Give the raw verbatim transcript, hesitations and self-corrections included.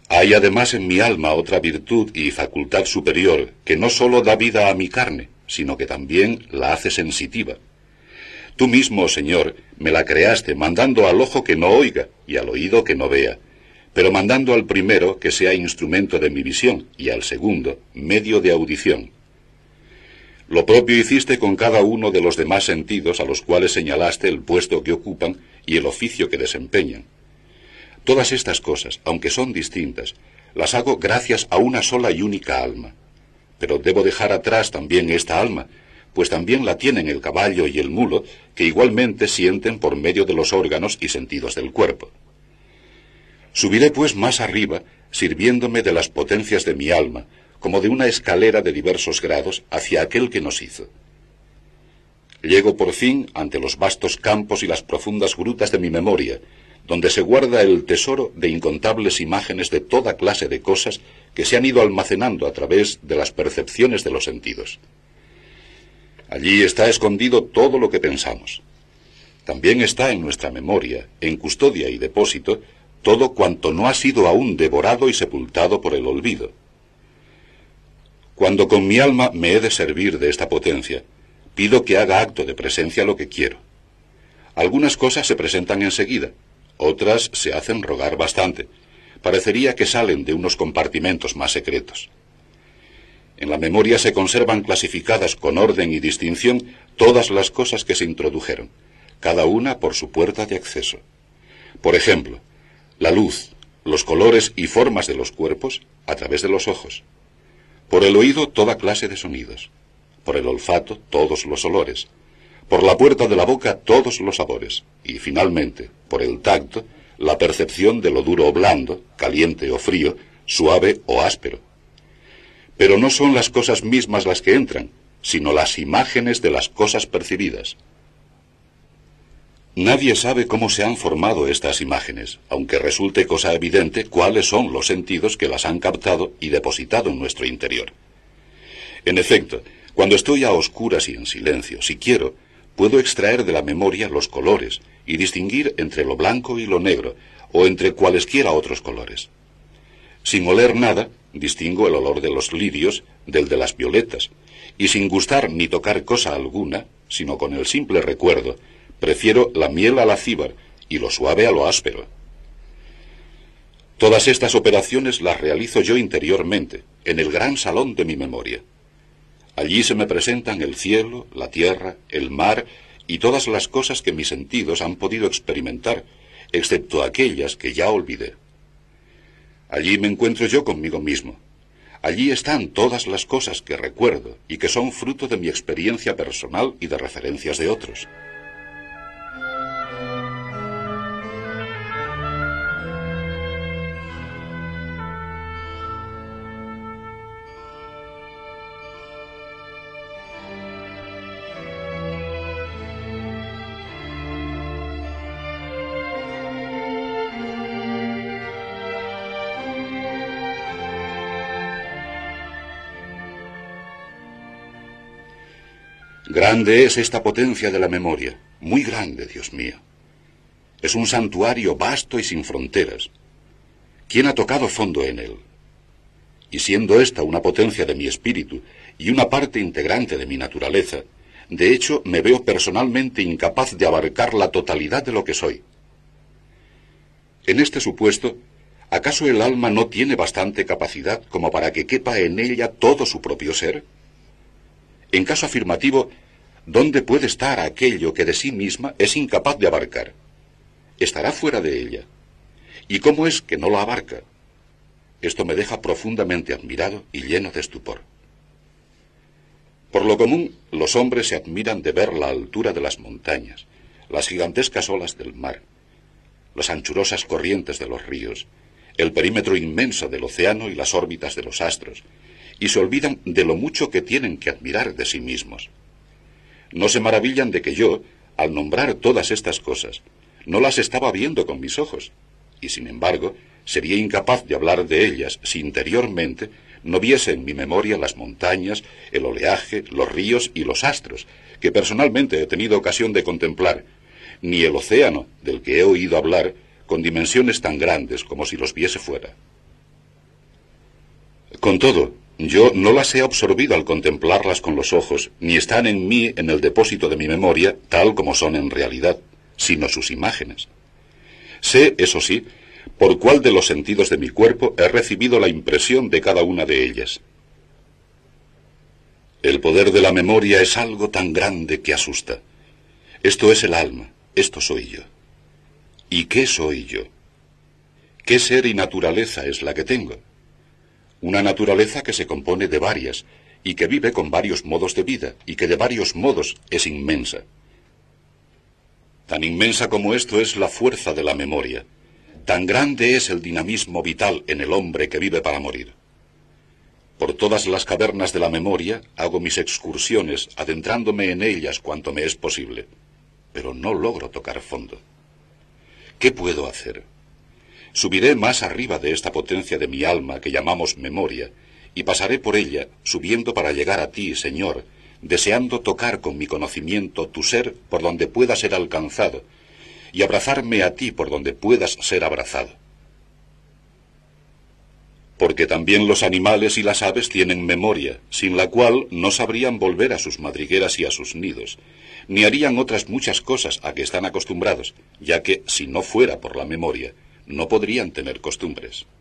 Hay además en mi alma otra virtud y facultad superior que no sólo da vida a mi carne, sino que también la hace sensitiva. Tú mismo, Señor, me la creaste mandando al ojo que no oiga y al oído que no vea, pero mandando al primero que sea instrumento de mi visión y al segundo medio de audición. Lo propio hiciste con cada uno de los demás sentidos a los cuales señalaste el puesto que ocupan y el oficio que desempeñan. Todas estas cosas, aunque son distintas, las hago gracias a una sola y única alma. Pero debo dejar atrás también esta alma, pues también la tienen el caballo y el mulo, que igualmente sienten por medio de los órganos y sentidos del cuerpo. Subiré pues más arriba, sirviéndome de las potencias de mi alma, como de una escalera de diversos grados hacia aquel que nos hizo. Llego por fin ante los vastos campos y las profundas grutas de mi memoria, donde se guarda el tesoro de incontables imágenes de toda clase de cosas que se han ido almacenando a través de las percepciones de los sentidos. Allí está escondido todo lo que pensamos. También está en nuestra memoria, en custodia y depósito, todo cuanto no ha sido aún devorado y sepultado por el olvido. Cuando con mi alma me he de servir de esta potencia, pido que haga acto de presencia lo que quiero. Algunas cosas se presentan enseguida, otras se hacen rogar bastante. Parecería que salen de unos compartimentos más secretos. En la memoria se conservan clasificadas con orden y distinción todas las cosas que se introdujeron, cada una por su puerta de acceso. Por ejemplo, la luz, los colores y formas de los cuerpos a través de los ojos. Por el oído toda clase de sonidos. Por el olfato todos los olores. Por la puerta de la boca todos los sabores, y finalmente, por el tacto, la percepción de lo duro o blando, caliente o frío, suave o áspero. Pero no son las cosas mismas las que entran, sino las imágenes de las cosas percibidas. Nadie sabe cómo se han formado estas imágenes, aunque resulte cosa evidente cuáles son los sentidos que las han captado y depositado en nuestro interior. En efecto, cuando estoy a oscuras y en silencio, si quiero, puedo extraer de la memoria los colores y distinguir entre lo blanco y lo negro, o entre cualesquiera otros colores. Sin oler nada, distingo el olor de los lirios del de las violetas, y sin gustar ni tocar cosa alguna, sino con el simple recuerdo, prefiero la miel al acíbar y lo suave a lo áspero. Todas estas operaciones las realizo yo interiormente, en el gran salón de mi memoria. Allí se me presentan el cielo, la tierra, el mar y todas las cosas que mis sentidos han podido experimentar, excepto aquellas que ya olvidé. Allí me encuentro yo conmigo mismo. Allí están todas las cosas que recuerdo y que son fruto de mi experiencia personal y de referencias de otros. Grande es esta potencia de la memoria, muy grande, Dios mío. Es un santuario vasto y sin fronteras. ¿Quién ha tocado fondo en él? Y siendo esta una potencia de mi espíritu y una parte integrante de mi naturaleza, de hecho me veo personalmente incapaz de abarcar la totalidad de lo que soy. En este supuesto, ¿acaso el alma no tiene bastante capacidad como para que quepa en ella todo su propio ser? En caso afirmativo, ¿dónde puede estar aquello que de sí misma es incapaz de abarcar? Estará fuera de ella. ¿Y cómo es que no la abarca? Esto me deja profundamente admirado y lleno de estupor. Por lo común, los hombres se admiran de ver la altura de las montañas, las gigantescas olas del mar, las anchurosas corrientes de los ríos, el perímetro inmenso del océano y las órbitas de los astros, y se olvidan de lo mucho que tienen que admirar de sí mismos. No se maravillan de que yo, al nombrar todas estas cosas, no las estaba viendo con mis ojos, y sin embargo, sería incapaz de hablar de ellas si interiormente no viese en mi memoria las montañas, el oleaje, los ríos y los astros, que personalmente he tenido ocasión de contemplar, ni el océano, del que he oído hablar, con dimensiones tan grandes como si los viese fuera. Con todo, yo no las he absorbido al contemplarlas con los ojos, ni están en mí en el depósito de mi memoria, tal como son en realidad, sino sus imágenes. Sé, eso sí, por cuál de los sentidos de mi cuerpo he recibido la impresión de cada una de ellas. El poder de la memoria es algo tan grande que asusta. Esto es el alma, esto soy yo. ¿Y qué soy yo? ¿Qué ser y naturaleza es la que tengo? Una naturaleza que se compone de varias, y que vive con varios modos de vida, y que de varios modos es inmensa. Tan inmensa como esto es la fuerza de la memoria. Tan grande es el dinamismo vital en el hombre que vive para morir. Por todas las cavernas de la memoria hago mis excursiones, adentrándome en ellas cuanto me es posible, pero no logro tocar fondo. ¿Qué puedo hacer? Subiré más arriba de esta potencia de mi alma que llamamos memoria, y pasaré por ella, subiendo para llegar a ti, Señor, deseando tocar con mi conocimiento tu ser por donde pueda ser alcanzado, y abrazarme a ti por donde puedas ser abrazado. Porque también los animales y las aves tienen memoria, sin la cual no sabrían volver a sus madrigueras y a sus nidos, ni harían otras muchas cosas a que están acostumbrados, ya que, si no fuera por la memoria, no podrían tener costumbres.